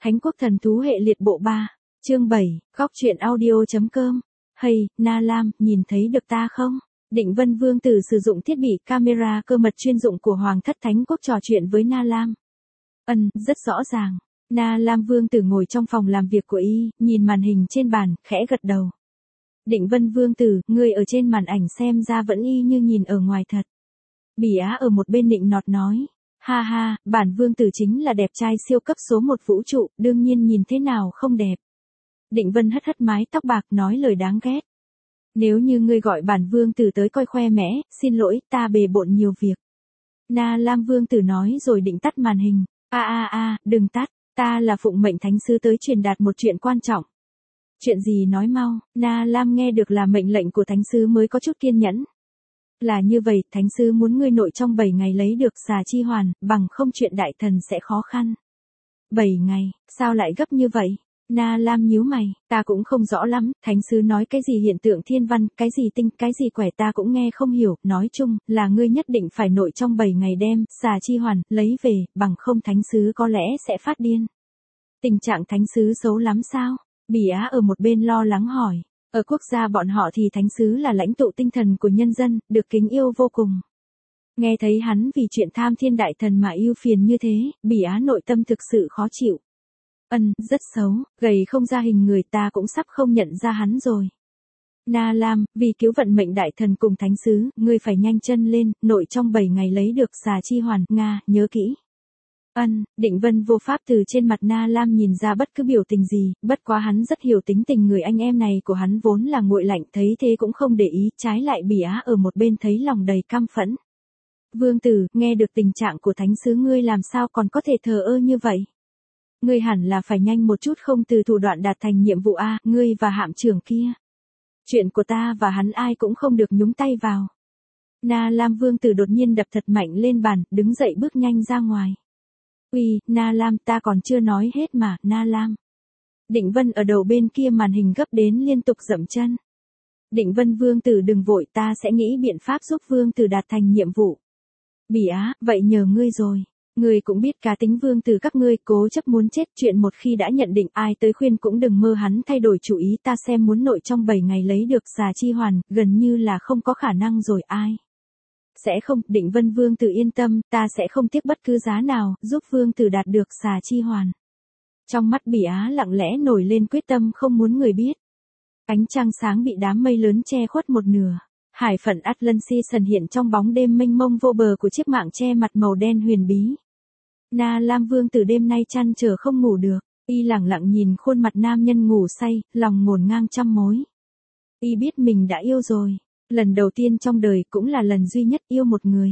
Thánh Quốc Thần Thú Hệ Liệt Bộ 3, chương 7, góc truyện audio.com. Hay, Na Lam, nhìn thấy được ta không? Định Vân Vương tử sử dụng thiết bị camera cơ mật chuyên dụng của Hoàng thất Thánh Quốc trò chuyện với Na Lam. Rất rõ ràng. Na Lam Vương tử ngồi trong phòng làm việc của y, nhìn màn hình trên bàn, khẽ gật đầu. Định Vân Vương tử, người ở trên màn ảnh xem ra vẫn y như nhìn ở ngoài thật. Bỉ Á ở một bên nịnh nọt nói. Ha ha, bản vương tử chính là đẹp trai siêu cấp số 1 vũ trụ, đương nhiên nhìn thế nào không đẹp. Định Vân hất hất mái tóc bạc nói lời đáng ghét. Nếu như ngươi gọi bản vương tử tới coi khoe mẽ, xin lỗi, ta bề bộn nhiều việc. Na Lam Vương tử nói rồi định tắt màn hình. Đừng tắt, ta là phụng mệnh thánh sứ tới truyền đạt một chuyện quan trọng. Chuyện gì nói mau, Na Lam nghe được là mệnh lệnh của thánh sứ mới có chút kiên nhẫn. Là như vậy, thánh sứ muốn ngươi nội trong 7 ngày lấy được xà chi hoàn, bằng không chuyện đại thần sẽ khó khăn. 7 ngày, sao lại gấp như vậy? Na Lam nhíu mày, ta cũng không rõ lắm, thánh sứ nói cái gì hiện tượng thiên văn, cái gì tinh, cái gì quẻ ta cũng nghe không hiểu, nói chung, là ngươi nhất định phải nội trong 7 ngày đem, xà chi hoàn, lấy về, bằng không thánh sứ có lẽ sẽ phát điên. Tình trạng thánh sứ xấu lắm sao? Bỉ Á ở một bên lo lắng hỏi. Ở quốc gia bọn họ thì thánh sứ là lãnh tụ tinh thần của nhân dân, được kính yêu vô cùng. Nghe thấy hắn vì chuyện tham thiên đại thần mà yêu phiền như thế, Bỉ Á nội tâm thực sự khó chịu. Rất xấu, gầy không ra hình người, ta cũng sắp không nhận ra hắn rồi. Na Lam, vì cứu vận mệnh đại thần cùng thánh sứ, ngươi phải nhanh chân lên, nội trong 7 ngày lấy được xà chi hoàn, Nga, nhớ kỹ. Định Vân vô pháp từ trên mặt Na Lam nhìn ra bất cứ biểu tình gì, bất quá hắn rất hiểu tính tình người anh em này của hắn vốn là nguội lạnh, thấy thế cũng không để ý, trái lại Bỉ Á ở một bên thấy lòng đầy căm phẫn. Vương tử, nghe được tình trạng của thánh sứ ngươi làm sao còn có thể thờ ơ như vậy? Ngươi hẳn là phải nhanh một chút không từ thủ đoạn đạt thành nhiệm vụ a, ngươi và hạm trưởng kia. Chuyện của ta và hắn ai cũng không được nhúng tay vào. Na Lam Vương tử đột nhiên đập thật mạnh lên bàn, đứng dậy bước nhanh ra ngoài. Uy, Na Lam, ta còn chưa nói hết mà, Na Lam. Định Vân ở đầu bên kia màn hình gấp đến liên tục dậm chân. Định Vân Vương tử đừng vội, ta sẽ nghĩ biện pháp giúp Vương tử đạt thành nhiệm vụ. Bỉ Á, vậy nhờ ngươi rồi. Ngươi cũng biết cá tính vương tử các ngươi, cố chấp muốn chết, chuyện một khi đã nhận định, ai tới khuyên cũng đừng mơ hắn thay đổi chủ ý, ta xem muốn nội trong 7 ngày lấy được xà chi hoàn, gần như là không có khả năng rồi ai. Sẽ không, Định Vân Vương tử yên tâm, ta sẽ không tiếc bất cứ giá nào, giúp vương tử đạt được xà chi hoàn. Trong mắt Bỉ Á lặng lẽ nổi lên quyết tâm không muốn người biết. Ánh trăng sáng bị đám mây lớn che khuất một nửa. Hải phận Atlantis hiện trong bóng đêm mênh mông vô bờ của chiếc mạng che mặt màu đen huyền bí. Na Lam Vương tử đêm nay trăn trở không ngủ được, y lẳng lặng nhìn khuôn mặt nam nhân ngủ say, lòng ngổn ngang trăm mối. Y biết mình đã yêu rồi, lần đầu tiên trong đời cũng là lần duy nhất yêu một người.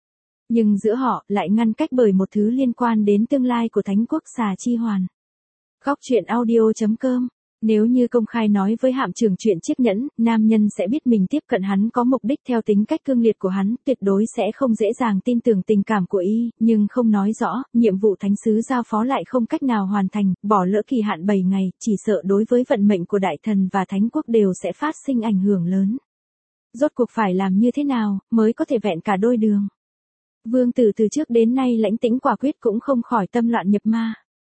Nhưng giữa họ lại ngăn cách bởi một thứ liên quan đến tương lai của Thánh Quốc xà chi hoàn. Góc truyện audio.com. Nếu như công khai nói với hạm trưởng chuyện chiếc nhẫn, nam nhân sẽ biết mình tiếp cận hắn có mục đích theo tính cách cương liệt của hắn, tuyệt đối sẽ không dễ dàng tin tưởng tình cảm của y, nhưng không nói rõ, nhiệm vụ thánh sứ giao phó lại không cách nào hoàn thành, bỏ lỡ kỳ hạn 7 ngày, chỉ sợ đối với vận mệnh của đại thần và thánh quốc đều sẽ phát sinh ảnh hưởng lớn. Rốt cuộc phải làm như thế nào, mới có thể vẹn cả đôi đường? Vương tử từ trước đến nay lãnh tĩnh quả quyết cũng không khỏi tâm loạn nhập ma.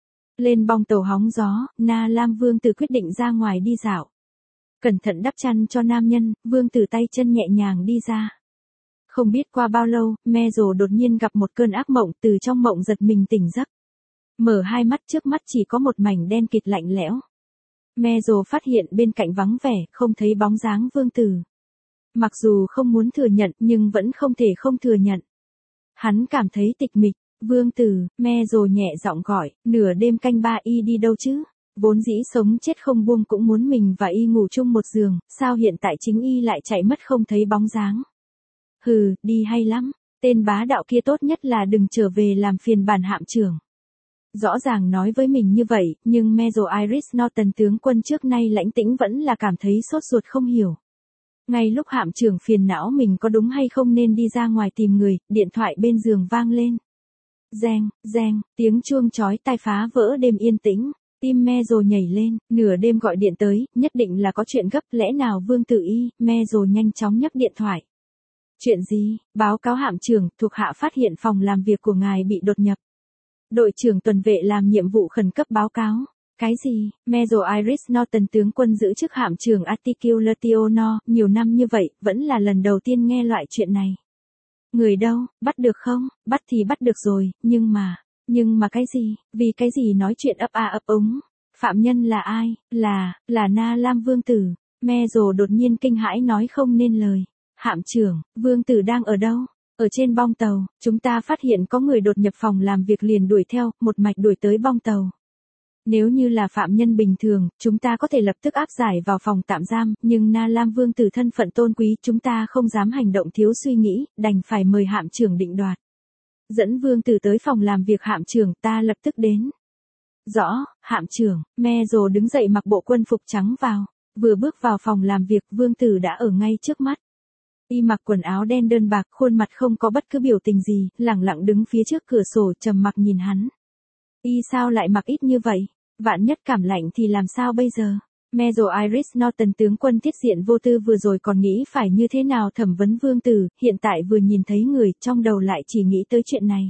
Lên bong tàu hóng gió, Na Lam Vương tử quyết định ra ngoài đi dạo. Cẩn thận đắp chăn cho nam nhân, Vương tử tay chân nhẹ nhàng đi ra. Không biết qua bao lâu, Mezo đột nhiên gặp một cơn ác mộng, từ trong mộng giật mình tỉnh giấc. Mở hai mắt, trước mắt chỉ có một mảnh đen kịt lạnh lẽo. Mezo phát hiện bên cạnh vắng vẻ, không thấy bóng dáng vương tử. Mặc dù không muốn thừa nhận nhưng vẫn không thể không thừa nhận. Hắn cảm thấy tịch mịch. Vương tử, Mezo nhẹ giọng gọi, nửa đêm canh ba y đi đâu chứ? Vốn dĩ sống chết không buông cũng muốn mình và y ngủ chung một giường, sao hiện tại chính y lại chạy mất không thấy bóng dáng? Hừ, đi hay lắm, tên bá đạo kia tốt nhất là đừng trở về làm phiền bản hạm trưởng. Rõ ràng nói với mình như vậy, nhưng Mezo Iris Norton tướng quân trước nay lãnh tĩnh vẫn là cảm thấy sốt ruột không hiểu. Ngay lúc hạm trưởng phiền não mình có đúng hay không nên đi ra ngoài tìm người, điện thoại bên giường vang lên. Reng, reng, tiếng chuông chói tai phá vỡ đêm yên tĩnh, tim Mezo nhảy lên, nửa đêm gọi điện tới, nhất định là có chuyện gấp, lẽ nào vương tử y, Mezo nhanh chóng nhấc điện thoại. Chuyện gì? Báo cáo hạm trưởng, thuộc hạ phát hiện phòng làm việc của ngài bị đột nhập. Đội trưởng tuần vệ làm nhiệm vụ khẩn cấp báo cáo. Cái gì? Major Iris Norton tướng quân giữ chức hạm trưởng Articulationo, nhiều năm như vậy, vẫn là lần đầu tiên nghe loại chuyện này. Người đâu, bắt được không? Bắt thì bắt được rồi, nhưng mà cái gì? Vì cái gì nói chuyện ấp a ấp úng? Phạm nhân là ai? Là Na Lam vương tử. Major đột nhiên kinh hãi nói không nên lời. Hạm trưởng, vương tử đang ở đâu? Ở trên bong tàu, chúng ta phát hiện có người đột nhập phòng làm việc liền đuổi theo, một mạch đuổi tới bong tàu. Nếu như là phạm nhân bình thường, chúng ta có thể lập tức áp giải vào phòng tạm giam, nhưng Na Lam vương tử thân phận tôn quý, chúng ta không dám hành động thiếu suy nghĩ, đành phải mời hạm trưởng định đoạt. Dẫn vương tử tới phòng làm việc hạm trưởng, ta lập tức đến. Rõ, hạm trưởng. Major đứng dậy mặc bộ quân phục trắng vào. Vừa bước vào phòng làm việc, vương tử đã ở ngay trước mắt. Y mặc quần áo đen đơn bạc, khuôn mặt không có bất cứ biểu tình gì, lẳng lặng đứng phía trước cửa sổ trầm mặc nhìn hắn. Y sao lại mặc ít như vậy? Vạn nhất cảm lạnh thì làm sao bây giờ? Major Iris Norton tướng quân tiết diện vô tư vừa rồi còn nghĩ phải như thế nào thẩm vấn vương tử, hiện tại vừa nhìn thấy người, trong đầu lại chỉ nghĩ tới chuyện này.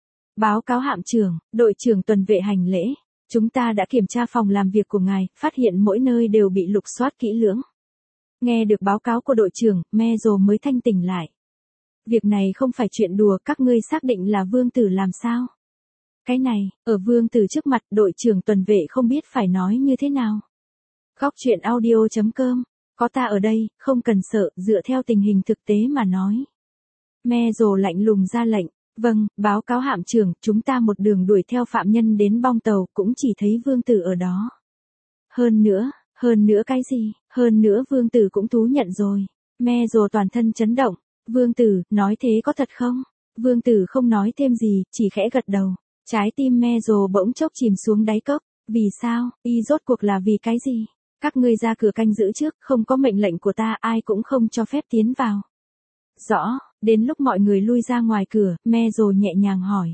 Báo cáo hạm trưởng, đội trưởng tuần vệ hành lễ. Chúng ta đã kiểm tra phòng làm việc của ngài, phát hiện mỗi nơi đều bị lục soát kỹ lưỡng. Nghe được báo cáo của đội trưởng, Major mới thanh tỉnh lại. Việc này không phải chuyện đùa, các ngươi xác định là vương tử làm sao? Cái này, ở vương tử trước mặt, đội trưởng tuần vệ không biết phải nói như thế nào. Góc truyện audio.com, có ta ở đây, không cần sợ, dựa theo tình hình thực tế mà nói. Major lạnh lùng ra lệnh. Vâng, báo cáo hạm trưởng, chúng ta một đường đuổi theo phạm nhân đến bong tàu, cũng chỉ thấy vương tử ở đó. Hơn nữa cái gì? Hơn nữa vương tử cũng thú nhận rồi. Major toàn thân chấn động. Vương tử, nói thế có thật không? Vương tử không nói thêm gì, chỉ khẽ gật đầu. Trái tim Major bỗng chốc chìm xuống đáy cốc. Vì sao? Y rốt cuộc là vì cái gì? Các ngươi ra cửa canh giữ trước, không có mệnh lệnh của ta, ai cũng không cho phép tiến vào. Rõ, đến lúc mọi người lui ra ngoài cửa, Major nhẹ nhàng hỏi.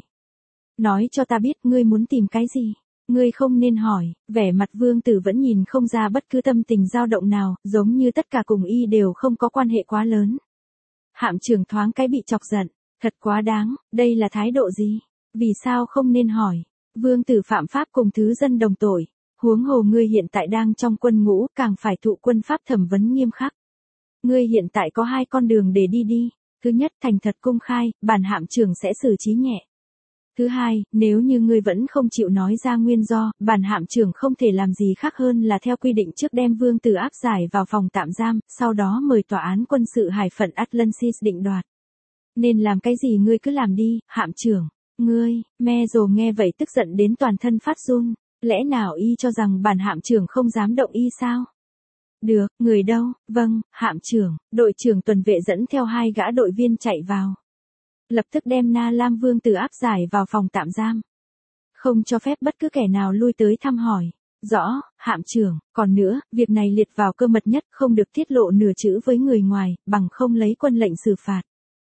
Nói cho ta biết ngươi muốn tìm cái gì? Ngươi không nên hỏi, vẻ mặt vương tử vẫn nhìn không ra bất cứ tâm tình dao động nào, giống như tất cả cùng y đều không có quan hệ quá lớn. Hạm trưởng thoáng cái bị chọc giận, thật quá đáng, đây là thái độ gì? Vì sao không nên hỏi? Vương tử phạm pháp cùng thứ dân đồng tội, huống hồ ngươi hiện tại đang trong quân ngũ, càng phải thụ quân pháp thẩm vấn nghiêm khắc. Ngươi hiện tại có hai con đường để đi. Thứ nhất, thành thật công khai, bản hạm trưởng sẽ xử trí nhẹ. Thứ hai, nếu như ngươi vẫn không chịu nói ra nguyên do, bản hạm trưởng không thể làm gì khác hơn là theo quy định trước đem vương tử áp giải vào phòng tạm giam, sau đó mời tòa án quân sự hải phận Atlantis định đoạt. Nên làm cái gì ngươi cứ làm đi, hạm trưởng. Ngươi, Major nghe vậy tức giận đến toàn thân phát run. Lẽ nào y cho rằng bản hạm trưởng không dám động y sao? Được, người đâu? Vâng, hạm trưởng. Đội trưởng tuần vệ dẫn theo hai gã đội viên chạy vào. Lập tức đem Na Lam vương tử áp giải vào phòng tạm giam. Không cho phép bất cứ kẻ nào lui tới thăm hỏi. Rõ, hạm trưởng. Còn nữa, việc này liệt vào cơ mật nhất, không được tiết lộ nửa chữ với người ngoài, bằng không lấy quân lệnh xử phạt.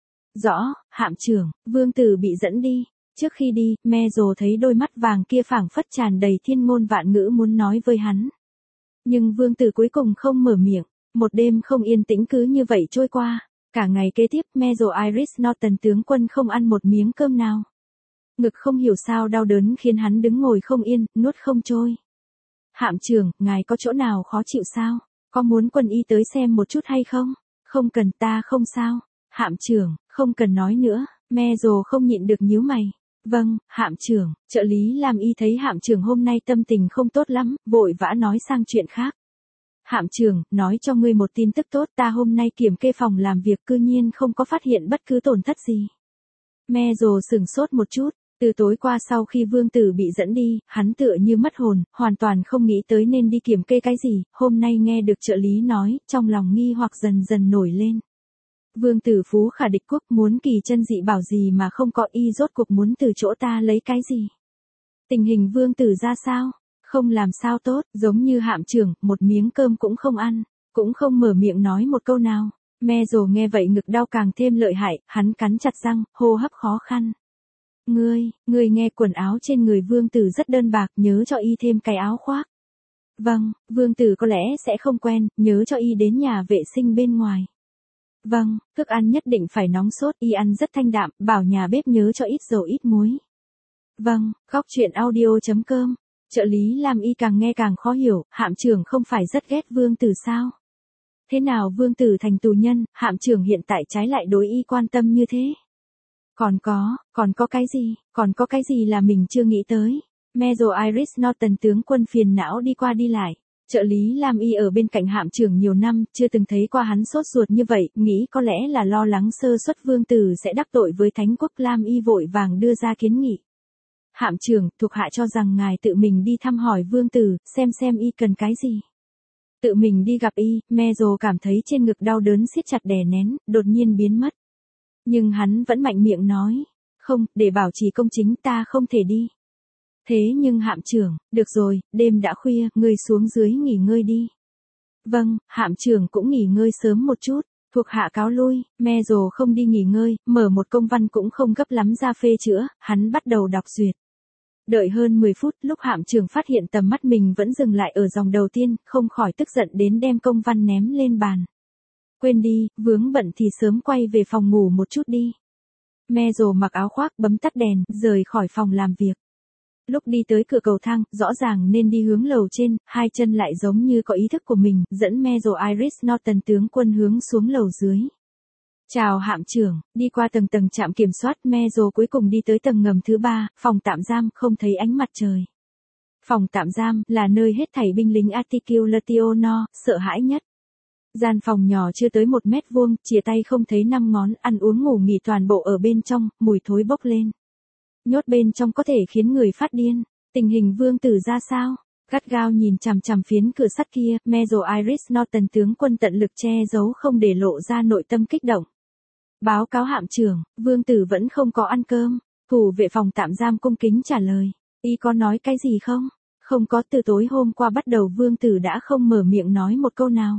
Rõ, hạm trưởng. Vương tử bị dẫn đi. Trước khi đi, Major thấy đôi mắt vàng kia phảng phất tràn đầy thiên ngôn vạn ngữ muốn nói với hắn. Nhưng vương tử cuối cùng không mở miệng. Một đêm không yên tĩnh cứ như vậy trôi qua. Cả ngày kế tiếp, Major Iris Norton tướng quân không ăn một miếng cơm nào. Ngực không hiểu sao đau đớn khiến hắn đứng ngồi không yên, nuốt không trôi. Hạm trưởng, ngài có chỗ nào khó chịu sao? Có muốn quân y tới xem một chút hay không? Không cần, ta không sao. Hạm trưởng, không cần nói nữa. Major không nhịn được nhíu mày. Vâng, hạm trưởng. Trợ lý làm y thấy hạm trưởng hôm nay tâm tình không tốt lắm, vội vã nói sang chuyện khác. Hạm trưởng, nói cho ngươi một tin tức tốt, ta hôm nay kiểm kê phòng làm việc cư nhiên không có phát hiện bất cứ tổn thất gì. Major sửng sốt một chút, từ tối qua sau khi vương tử bị dẫn đi, hắn tựa như mất hồn, hoàn toàn không nghĩ tới nên đi kiểm kê cái gì, hôm nay nghe được trợ lý nói, trong lòng nghi hoặc dần dần nổi lên. Vương tử phú khả địch quốc muốn kỳ chân dị bảo gì mà không có, y rốt cuộc muốn từ chỗ ta lấy cái gì? Tình hình vương tử ra sao? Không làm sao tốt, giống như hạm trưởng, một miếng cơm cũng không ăn, cũng không mở miệng nói một câu nào. Major nghe vậy ngực đau càng thêm lợi hại, hắn cắn chặt răng, hô hấp khó khăn. Ngươi nghe quần áo trên người vương tử rất đơn bạc, nhớ cho y thêm cái áo khoác. Vâng, vương tử có lẽ sẽ không quen, nhớ cho y đến nhà vệ sinh bên ngoài. Vâng, thức ăn nhất định phải nóng sốt, y ăn rất thanh đạm, bảo nhà bếp nhớ cho ít dầu ít muối. Vâng, góc truyện audio.com. Trợ lý Lam Y càng nghe càng khó hiểu, Hạm trưởng không phải rất ghét Vương Tử sao? Thế nào Vương Tử thành tù nhân, Hạm trưởng hiện tại trái lại đối y quan tâm như thế? Còn có cái gì là mình chưa nghĩ tới? Major Iris Norton tướng quân phiền não đi qua đi lại. Trợ lý Lam Y ở bên cạnh Hạm trưởng nhiều năm, chưa từng thấy qua hắn sốt ruột như vậy, nghĩ có lẽ là lo lắng sơ suất Vương Tử sẽ đắc tội với Thánh quốc. Lam Y vội vàng đưa ra kiến nghị. Hạm trưởng, thuộc hạ cho rằng ngài tự mình đi thăm hỏi Vương Tử, xem y cần cái gì. Tự mình đi gặp y, Major cảm thấy trên ngực đau đớn siết chặt đè nén, đột nhiên biến mất. Nhưng hắn vẫn mạnh miệng nói, không, để bảo trì công chính ta không thể đi. Thế nhưng Hạm trưởng, được rồi, đêm đã khuya, ngươi xuống dưới nghỉ ngơi đi. Vâng, Hạm trưởng cũng nghỉ ngơi sớm một chút. Thuộc hạ cáo lui, Major không đi nghỉ ngơi, mở một công văn cũng không gấp lắm ra phê chữa, hắn bắt đầu đọc duyệt. Đợi hơn 10 phút, lúc Hạm trưởng phát hiện tầm mắt mình vẫn dừng lại ở dòng đầu tiên, không khỏi tức giận đến đem công văn ném lên bàn. Quên đi, vướng bận thì sớm quay về phòng ngủ một chút đi. Major mặc áo khoác bấm tắt đèn, rời khỏi phòng làm việc. Lúc đi tới cửa cầu thang, rõ ràng nên đi hướng lầu trên, hai chân lại giống như có ý thức của mình, dẫn Major Iris Norton tướng quân hướng xuống lầu dưới. Chào Hạm trưởng, đi qua tầng trạm kiểm soát, Major cuối cùng đi tới tầng ngầm thứ 3, phòng tạm giam, không thấy ánh mặt trời. Phòng tạm giam là nơi hết thảy binh lính Articulatio sợ hãi nhất. Gian phòng nhỏ chưa tới 1 mét vuông, chìa tay không thấy 5 ngón, ăn uống ngủ nghỉ toàn bộ ở bên trong, mùi thối bốc lên. Nhốt bên trong có thể khiến người phát điên. Tình hình Vương Tử ra sao? Gắt gao nhìn chằm chằm phiến cửa sắt kia, Major Iris Norton tướng quân tận lực che giấu không để lộ ra nội tâm kích động. Báo cáo Hạm trưởng, Vương Tử vẫn không có ăn cơm. Thủ vệ phòng tạm giam cung kính trả lời. Y có nói cái gì không? Không có, từ tối hôm qua bắt đầu Vương Tử đã không mở miệng nói một câu nào.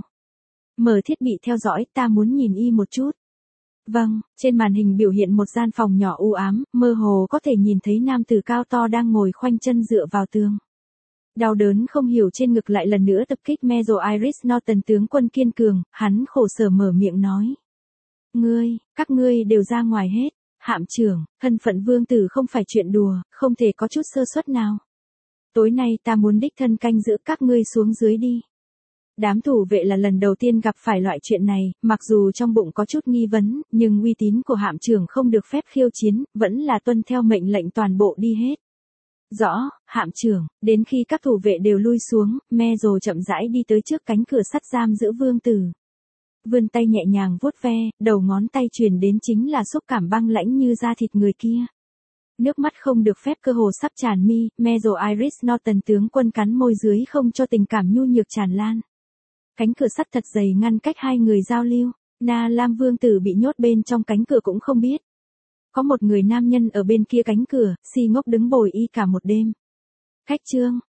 Mở thiết bị theo dõi, ta muốn nhìn y một chút. Vâng, trên màn hình biểu hiện một gian phòng nhỏ u ám, mơ hồ có thể nhìn thấy nam tử cao to đang ngồi khoanh chân dựa vào tường. Đau đớn không hiểu trên ngực lại lần nữa tập kích Major Iris Norton tướng quân kiên cường, hắn khổ sở mở miệng nói. Các ngươi đều ra ngoài hết. Hạm trưởng, thân phận Vương Tử không phải chuyện đùa, không thể có chút sơ suất nào. Tối nay ta muốn đích thân canh giữ các ngươi xuống dưới đi. Đám thủ vệ là lần đầu tiên gặp phải loại chuyện này, mặc dù trong bụng có chút nghi vấn, nhưng uy tín của Hạm trưởng không được phép khiêu chiến, vẫn là tuân theo mệnh lệnh toàn bộ đi hết. Rõ, Hạm trưởng, đến khi các thủ vệ đều lui xuống, Major chậm rãi đi tới trước cánh cửa sắt giam giữ Vương Tử. Vươn tay nhẹ nhàng vuốt ve, đầu ngón tay truyền đến chính là xúc cảm băng lãnh như da thịt người kia. Nước mắt không được phép cơ hồ sắp tràn mi, Major Iris Norton tướng quân cắn môi dưới không cho tình cảm nhu nhược tràn lan. Cánh cửa sắt thật dày ngăn cách hai người giao lưu, Na Lam Vương Tử bị nhốt bên trong cánh cửa cũng không biết. Có một người nam nhân ở bên kia cánh cửa, si ngốc đứng bồi y cả một đêm. Khách trương,